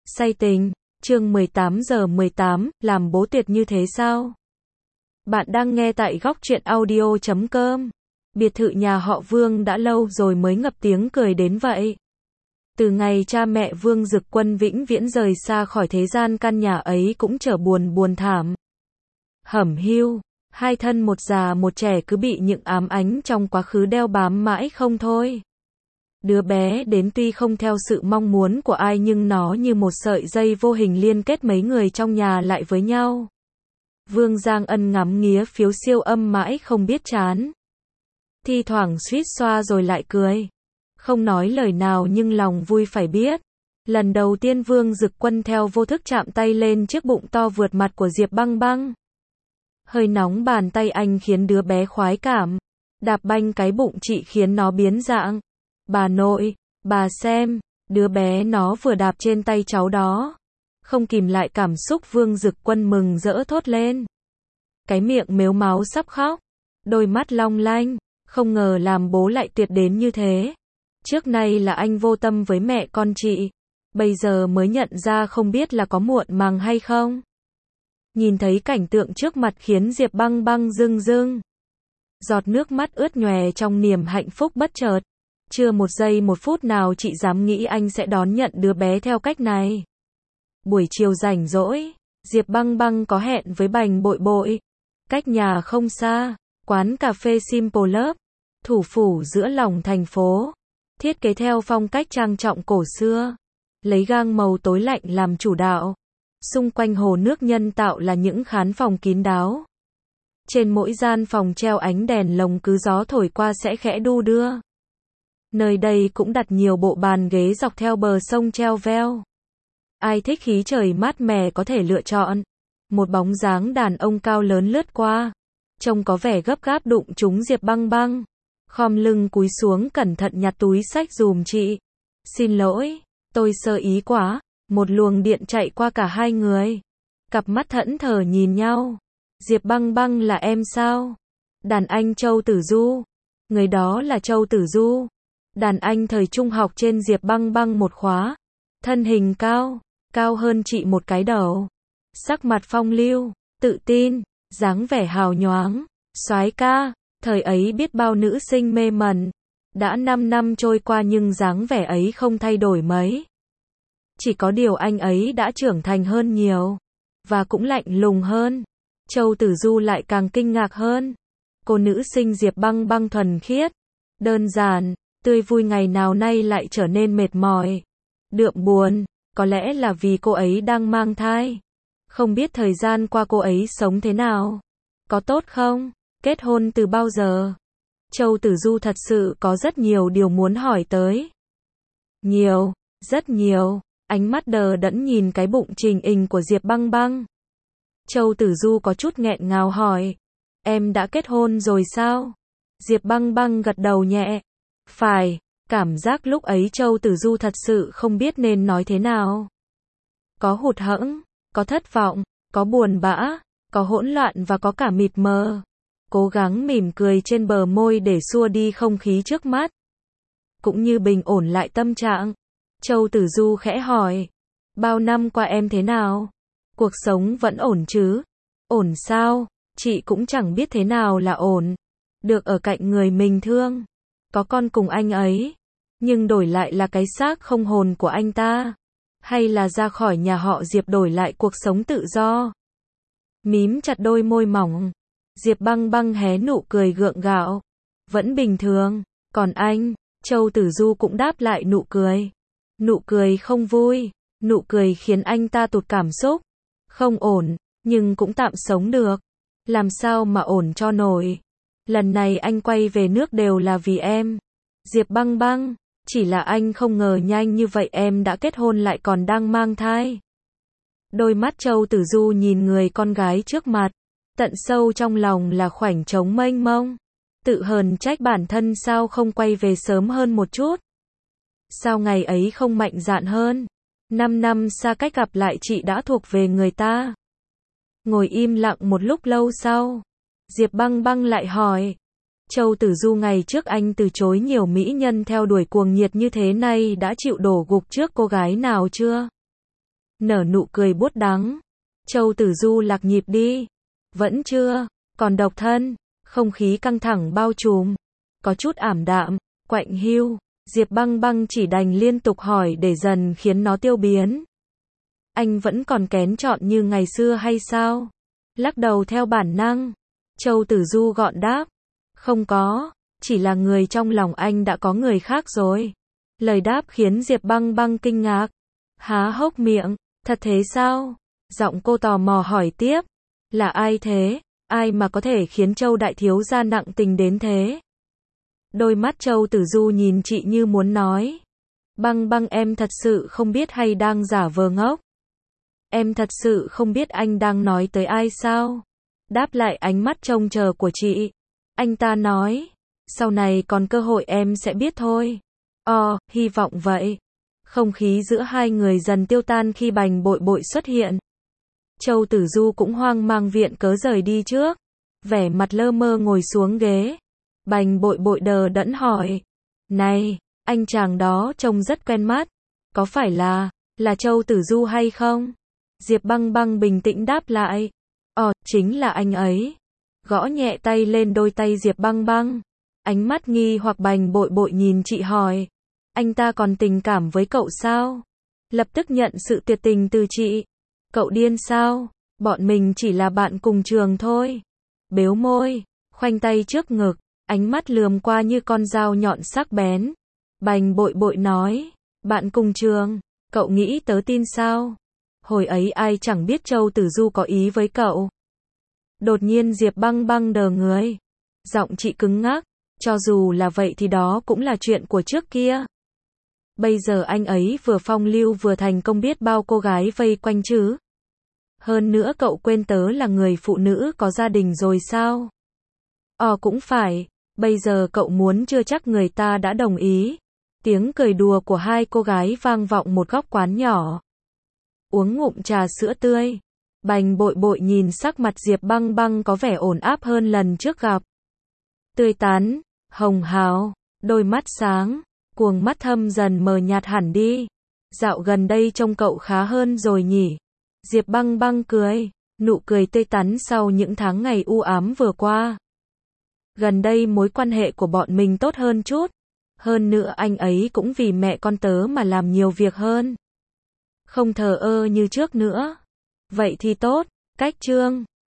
Say tình, chương 18:18, làm bố tuyệt như thế sao? Bạn đang nghe tại góc truyện audio.com. Biệt thự nhà họ Vương đã lâu rồi mới ngập tiếng cười đến vậy. Từ ngày cha mẹ Vương Dực Quân vĩnh viễn rời xa khỏi thế gian, căn nhà ấy cũng trở buồn thảm. Hẩm hiu, hai thân một già một trẻ cứ bị những ám ảnh trong quá khứ đeo bám mãi không thôi. Đứa bé đến tuy không theo sự mong muốn của ai nhưng nó như một sợi dây vô hình liên kết mấy người trong nhà lại với nhau. Vương Giang Ân ngắm nghía phiếu siêu âm mãi không biết chán. Thi thoảng suýt xoa rồi lại cười. Không nói lời nào nhưng lòng vui phải biết. Lần đầu tiên Vương Dực Quân theo vô thức chạm tay lên chiếc bụng to vượt mặt của Diệp Băng Băng. Hơi nóng bàn tay anh khiến đứa bé khoái cảm. Đạp banh cái bụng chị khiến nó biến dạng. Bà nội, bà xem, đứa bé nó vừa đạp trên tay cháu đó. Không kìm lại cảm xúc, Vương Dực Quân mừng rỡ thốt lên. Cái miệng mếu máo sắp khóc, đôi mắt long lanh, không ngờ làm bố lại tuyệt đến như thế. Trước nay là anh vô tâm với mẹ con chị, bây giờ mới nhận ra không biết là có muộn màng hay không. Nhìn thấy cảnh tượng trước mặt khiến Diệp Băng Băng rưng rưng. Giọt nước mắt ướt nhòe trong niềm hạnh phúc bất chợt. Chưa một giây một phút nào chị dám nghĩ anh sẽ đón nhận đứa bé theo cách này. Buổi chiều rảnh rỗi, Diệp Băng Băng có hẹn với Bành Bội Bội. Cách nhà không xa, quán cà phê Simple Love, thủ phủ giữa lòng thành phố. Thiết kế theo phong cách trang trọng cổ xưa, lấy gang màu tối lạnh làm chủ đạo. Xung quanh hồ nước nhân tạo là những khán phòng kín đáo. Trên mỗi gian phòng treo ánh đèn lồng, cứ gió thổi qua sẽ khẽ đu đưa. Nơi đây cũng đặt nhiều bộ bàn ghế dọc theo bờ sông treo veo. Ai thích khí trời mát mẻ có thể lựa chọn. Một bóng dáng đàn ông cao lớn lướt qua, trông có vẻ gấp gáp đụng trúng Diệp Băng Băng. Khom lưng cúi xuống cẩn thận nhặt túi xách dùm chị. Xin lỗi, tôi sơ ý quá. Một luồng điện chạy qua cả hai người. Cặp mắt thẫn thờ nhìn nhau. Diệp Băng Băng là em sao? Đàn anh Châu Tử Du. Người đó là Châu Tử Du. Đàn anh thời trung học trên Diệp Băng Băng một khóa. Thân hình cao hơn chị một cái đầu. Sắc mặt phong lưu, tự tin, dáng vẻ hào nhoáng, soái ca. Thời ấy biết bao nữ sinh mê mẩn. Đã 5 năm trôi qua nhưng dáng vẻ ấy không thay đổi mấy. Chỉ có điều anh ấy đã trưởng thành hơn nhiều. Và cũng lạnh lùng hơn. Châu Tử Du lại càng kinh ngạc hơn. Cô nữ sinh Diệp Băng Băng thuần khiết, đơn giản, tươi vui ngày nào nay lại trở nên mệt mỏi, đượm buồn. Có lẽ là vì cô ấy đang mang thai. Không biết thời gian qua cô ấy sống thế nào. Có tốt không? Kết hôn từ bao giờ? Châu Tử Du thật sự có rất nhiều điều muốn hỏi tới. Nhiều, rất nhiều. Ánh mắt đờ đẫn nhìn cái bụng trình hình của Diệp Băng Băng. Châu Tử Du có chút nghẹn ngào hỏi. Em đã kết hôn rồi sao? Diệp Băng Băng gật đầu nhẹ. Phải. Cảm giác lúc ấy Châu Tử Du thật sự không biết nên nói thế nào. Có hụt hẫng, có thất vọng, có buồn bã, có hỗn loạn và có cả mịt mờ. Cố gắng mỉm cười trên bờ môi để xua đi không khí trước mắt. Cũng như bình ổn lại tâm trạng. Châu Tử Du khẽ hỏi. Bao năm qua em thế nào? Cuộc sống vẫn ổn chứ? Ổn sao? Chị cũng chẳng biết thế nào là ổn. Được ở cạnh người mình thương. Có con cùng anh ấy. Nhưng đổi lại là cái xác không hồn của anh ta. Hay là ra khỏi nhà họ Diệp đổi lại cuộc sống tự do. Mím chặt đôi môi mỏng. Diệp Băng Băng hé nụ cười gượng gạo. Vẫn bình thường. Còn anh? Châu Tử Du cũng đáp lại nụ cười. Nụ cười không vui. Nụ cười khiến anh ta tụt cảm xúc. Không ổn, nhưng cũng tạm sống được. Làm sao mà ổn cho nổi. Lần này anh quay về nước đều là vì em. Diệp Băng Băng, chỉ là anh không ngờ nhanh như vậy em đã kết hôn lại còn đang mang thai. Đôi mắt Châu Tử Du nhìn người con gái trước mặt. Tận sâu trong lòng là khoảnh trống mênh mông. Tự hờn trách bản thân sao không quay về sớm hơn một chút. Sao ngày ấy không mạnh dạn hơn. 5 năm xa cách gặp lại chị đã thuộc về người ta. Ngồi im lặng một lúc lâu sau, Diệp Băng Băng lại hỏi. Châu Tử Du, ngày trước anh từ chối nhiều mỹ nhân theo đuổi cuồng nhiệt như thế, nay đã chịu đổ gục trước cô gái nào chưa? nở nụ cười buốt đắng. Châu Tử Du lạc nhịp đi. Vẫn chưa, còn độc thân. Không khí căng thẳng bao trùm. Có chút ảm đạm, quạnh hiu. Diệp Băng Băng chỉ đành liên tục hỏi để dần khiến nó tiêu biến. Anh vẫn còn kén chọn như ngày xưa hay sao? Lắc đầu theo bản năng. Châu Tử Du gọn đáp. Không có, chỉ là người trong lòng anh đã có người khác rồi. Lời đáp khiến Diệp Băng Băng kinh ngạc. Há hốc miệng, thật thế sao? Giọng cô tò mò hỏi tiếp. Là ai thế? Ai mà có thể khiến Châu đại thiếu gia nặng tình đến thế? Đôi mắt Châu Tử Du nhìn chị như muốn nói. Băng Băng em thật sự không biết hay đang giả vờ ngốc? Em thật sự không biết anh đang nói tới ai sao? Đáp lại ánh mắt trông chờ của chị. Anh ta nói. Sau này còn cơ hội em sẽ biết thôi. Hy vọng vậy. Không khí giữa hai người dần tiêu tan khi Bành Bội Bội xuất hiện. Châu Tử Du cũng hoang mang viện cớ rời đi trước. Vẻ mặt lơ mơ ngồi xuống ghế. Bành Bội Bội đờ đẫn hỏi. Này, anh chàng đó trông rất quen mắt. Có phải là Châu Tử Du hay không? Diệp Băng Băng bình tĩnh đáp lại. Chính là anh ấy. Gõ nhẹ tay lên đôi tay Diệp Băng Băng. Ánh mắt nghi hoặc Bành Bội Bội nhìn chị hỏi. Anh ta còn tình cảm với cậu sao? Lập tức nhận sự tuyệt tình từ chị. Cậu điên sao? Bọn mình chỉ là bạn cùng trường thôi. Bếu môi, khoanh tay trước ngực, ánh mắt lườm qua như con dao nhọn sắc bén. Bành Bội Bội nói. Bạn cùng trường, cậu nghĩ tớ tin sao? Hồi ấy ai chẳng biết Châu Tử Du có ý với cậu. Đột nhiên Diệp Băng Băng đờ người. Giọng chị cứng ngắc. Cho dù là vậy thì đó cũng là chuyện của trước kia. Bây giờ anh ấy vừa phong lưu vừa thành công biết bao cô gái vây quanh chứ. Hơn nữa cậu quên tớ là người phụ nữ có gia đình rồi sao? Cũng phải. Bây giờ cậu muốn chưa chắc người ta đã đồng ý. Tiếng cười đùa của hai cô gái vang vọng một góc quán nhỏ. Uống ngụm trà sữa tươi. Bành Bội Bội nhìn sắc mặt Diệp Băng Băng có vẻ ổn áp hơn lần trước gặp. Tươi tắn, hồng hào, đôi mắt sáng, cuồng mắt thâm dần mờ nhạt hẳn đi. Dạo gần đây trông cậu khá hơn rồi nhỉ? Diệp Băng Băng cười, nụ cười tươi tắn sau những tháng ngày u ám vừa qua. Gần đây mối quan hệ của bọn mình tốt hơn chút. Hơn nữa anh ấy cũng vì mẹ con tớ mà làm nhiều việc hơn. Không thờ ơ như trước nữa. Vậy thì tốt, cách chương.